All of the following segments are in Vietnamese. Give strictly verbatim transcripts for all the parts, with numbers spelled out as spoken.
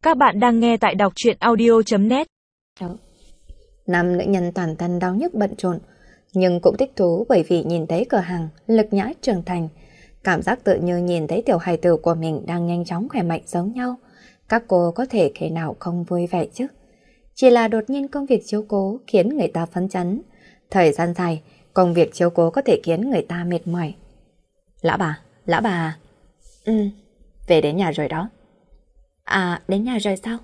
Các bạn đang nghe tại đọc truyện audio chấm net. Năm nữ nhân toàn thân đau nhức bận rộn, nhưng cũng thích thú bởi vì nhìn thấy cửa hàng Lực Nhã trưởng thành, cảm giác tự như nhìn thấy tiểu hài tử của mình đang nhanh chóng khỏe mạnh giống nhau. Các cô có thể khi nào không vui vẻ chứ? Chỉ là đột nhiên công việc chiếu cố khiến người ta phấn chấn. Thời gian dài, công việc chiếu cố có thể khiến người ta mệt mỏi. Lão bà, lão bà. Ừ, về đến nhà rồi đó. À, đến nhà rồi sao?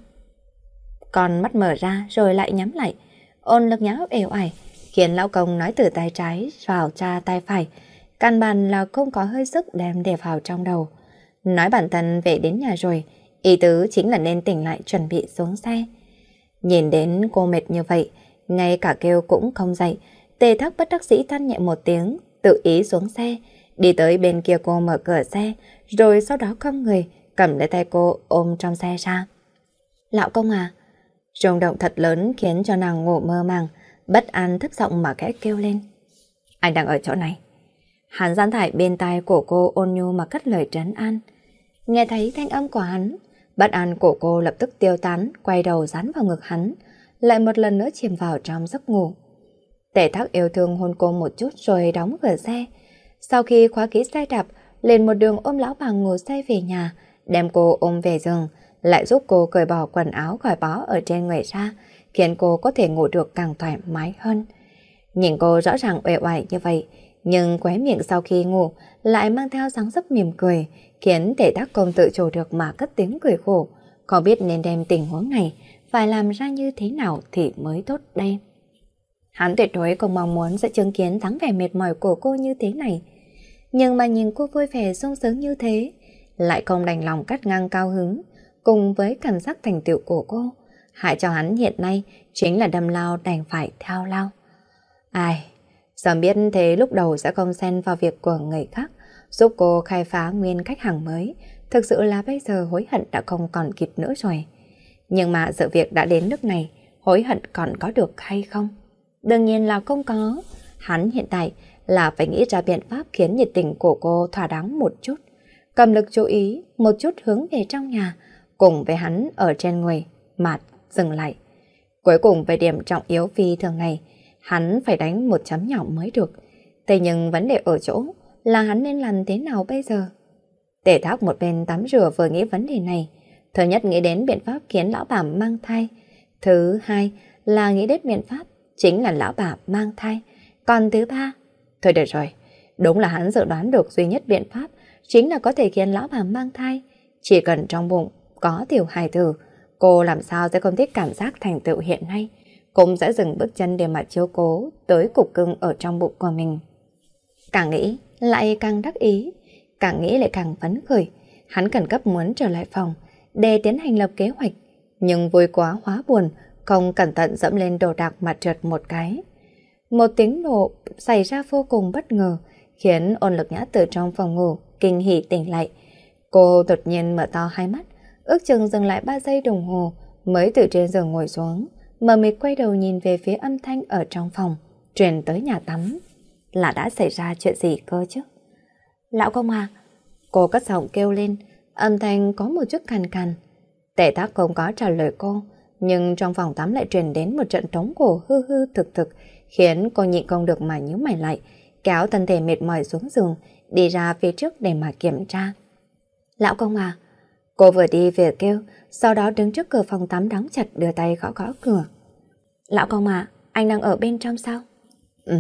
Con mắt mở ra rồi lại nhắm lại. Ôn Lực Nhã ẻo ải, khiến lão công nói từ tay trái vào tra tay phải. Căn bản là không có hơi sức đem để vào trong đầu. Nói bản thân về đến nhà rồi, ý tứ chính là nên tỉnh lại chuẩn bị xuống xe. Nhìn đến cô mệt như vậy, ngay cả kêu cũng không dậy. Tề Thác bất đắc dĩ than nhẹ một tiếng, tự ý xuống xe, đi tới bên kia cô mở cửa xe, rồi sau đó không người, cầm lấy tay cô ôm trong xe ra. Lão công à? Rung động thật lớn khiến cho nàng ngủ mơ màng, bất an thấp giọng mà khẽ kêu lên. Anh đang ở chỗ này. Hắn dán thải bên tai của cô ôn nhu mà cất lời trấn an. Nghe thấy thanh âm của hắn, bất an của cô lập tức tiêu tán, quay đầu dán vào ngực hắn, lại một lần nữa chìm vào trong giấc ngủ. Tề Thác yêu thương hôn cô một chút rồi đóng cửa xe. Sau khi khóa kỹ xe đạp, lên một đường ôm lão bà ngồi xe về nhà, đem cô ôm về giường, lại giúp cô cởi bỏ quần áo khỏi bó ở trên người ra, khiến cô có thể ngủ được càng thoải mái hơn. Nhìn cô rõ ràng uể oải như vậy, nhưng khóe miệng sau khi ngủ lại mang theo dáng dấp mỉm cười, khiến Tề Thác không tự chủ được mà cất tiếng cười khổ, không biết nên đem tình huống này phải làm ra như thế nào thì mới tốt đây. Hắn tuyệt đối không mong muốn sẽ chứng kiến dáng vẻ mệt mỏi của cô như thế này, nhưng mà nhìn cô vui vẻ sung sướng như thế, lại không đành lòng cắt ngang cao hứng, cùng với cảm giác thành tựu của cô, hại cho hắn hiện nay chính là đâm lao đành phải theo lao. Ai, sớm biết thế lúc đầu sẽ không xen vào việc của người khác, giúp cô khai phá nguyên khách hàng mới, thực sự là bây giờ hối hận đã không còn kịp nữa rồi. Nhưng mà sự việc đã đến nước này, hối hận còn có được hay không? Đương nhiên là không có. Hắn hiện tại là phải nghĩ ra biện pháp khiến nhiệt tình của cô thỏa đáng một chút, cầm lực chú ý một chút hướng về trong nhà, cùng với hắn ở trên người mà dừng lại. Cuối cùng về điểm trọng yếu phi thường này, hắn phải đánh một chấm nhỏ mới được. Thế nhưng vấn đề ở chỗ là hắn nên làm thế nào bây giờ? Tề Thác một bên tắm rửa vừa nghĩ vấn đề này. Thứ nhất nghĩ đến biện pháp khiến lão bà mang thai. Thứ hai là nghĩ đến biện pháp chính là lão bà mang thai. Còn thứ ba, thôi được rồi, đúng là hắn dự đoán được duy nhất biện pháp chính là có thể khiến lão bà mang thai. Chỉ cần trong bụng có tiểu hài tử, cô làm sao sẽ không thích cảm giác thành tựu hiện nay, cũng sẽ dừng bước chân để mà chiếu cố tới cục cưng ở trong bụng của mình. Càng nghĩ lại càng đắc ý, càng nghĩ lại càng phấn khởi. Hắn khẩn cấp muốn trở lại phòng để tiến hành lập kế hoạch, nhưng vui quá hóa buồn, không cẩn thận dẫm lên đồ đạc mà trượt một cái. Một tiếng nổ xảy ra vô cùng bất ngờ, khiến Ôn Lực Nhã từ trong phòng ngủ kinh hỉ tỉnh lại. Cô đột nhiên mở to hai mắt, ước chừng dừng lại ba giây đồng hồ mới từ trên giường ngồi xuống, mờ mịt quay đầu nhìn về phía âm thanh ở trong phòng truyền tới nhà tắm. Là đã xảy ra chuyện gì cơ chứ? Lão công à? Cô cất giọng kêu lên, âm thanh có một chút khàn khàn. Tề Thác không có trả lời cô, nhưng trong phòng tắm lại truyền đến một trận trống cổ hư hư thực thực, khiến cô nhịn không được mà nhíu mày lại, kéo thân thể mệt mỏi xuống giường, đi ra phía trước để mà kiểm tra. Lão công à? Cô vừa đi vừa kêu, sau đó đứng trước cửa phòng tắm đóng chặt, đưa tay gõ gõ cửa. Lão công à, anh đang ở bên trong sao? Ừ.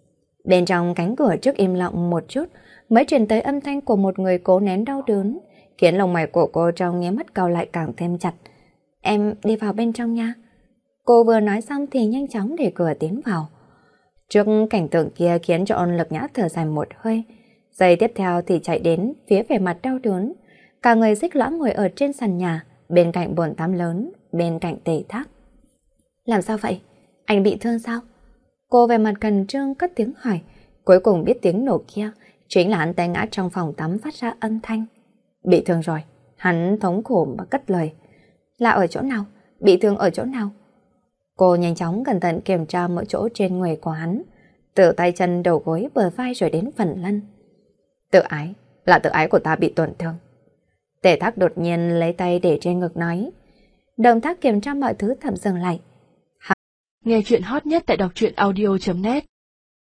Bên trong cánh cửa trước im lặng một chút, mới truyền tới âm thanh của một người cố nén đau đớn, khiến lông mày của cô trong nháy mắt cau lại càng thêm chặt. Em đi vào bên trong nha. Cô vừa nói xong thì nhanh chóng để cửa tiến vào. Trước cảnh tượng kia khiến cho Ôn Lực Nhã thở dài một hơi. Giây tiếp theo thì chạy đến phía vẻ mặt đau đớn, cả người xích lõa ngồi ở trên sàn nhà, bên cạnh bồn tắm lớn, bên cạnh Tề Thác. Làm sao vậy? Anh bị thương sao? Cô về mặt khẩn trương cất tiếng hỏi, cuối cùng biết tiếng nổ kia chính là hắn té ngã trong phòng tắm phát ra âm thanh. Bị thương rồi, hắn thống khổ mà cất lời. Là ở chỗ nào? Bị thương ở chỗ nào? Cô nhanh chóng cẩn thận kiểm tra mỗi chỗ trên người của hắn, từ tay chân đầu gối bờ vai rồi đến phần lưng. Tự ái, là tự ái của ta bị tổn thương. Tề Thác đột nhiên lấy tay để trên ngực nói. động tác kiểm tra mọi thứ tạm dừng lại. Nghe chuyện hot nhất tại đọc truyện audio chấm net.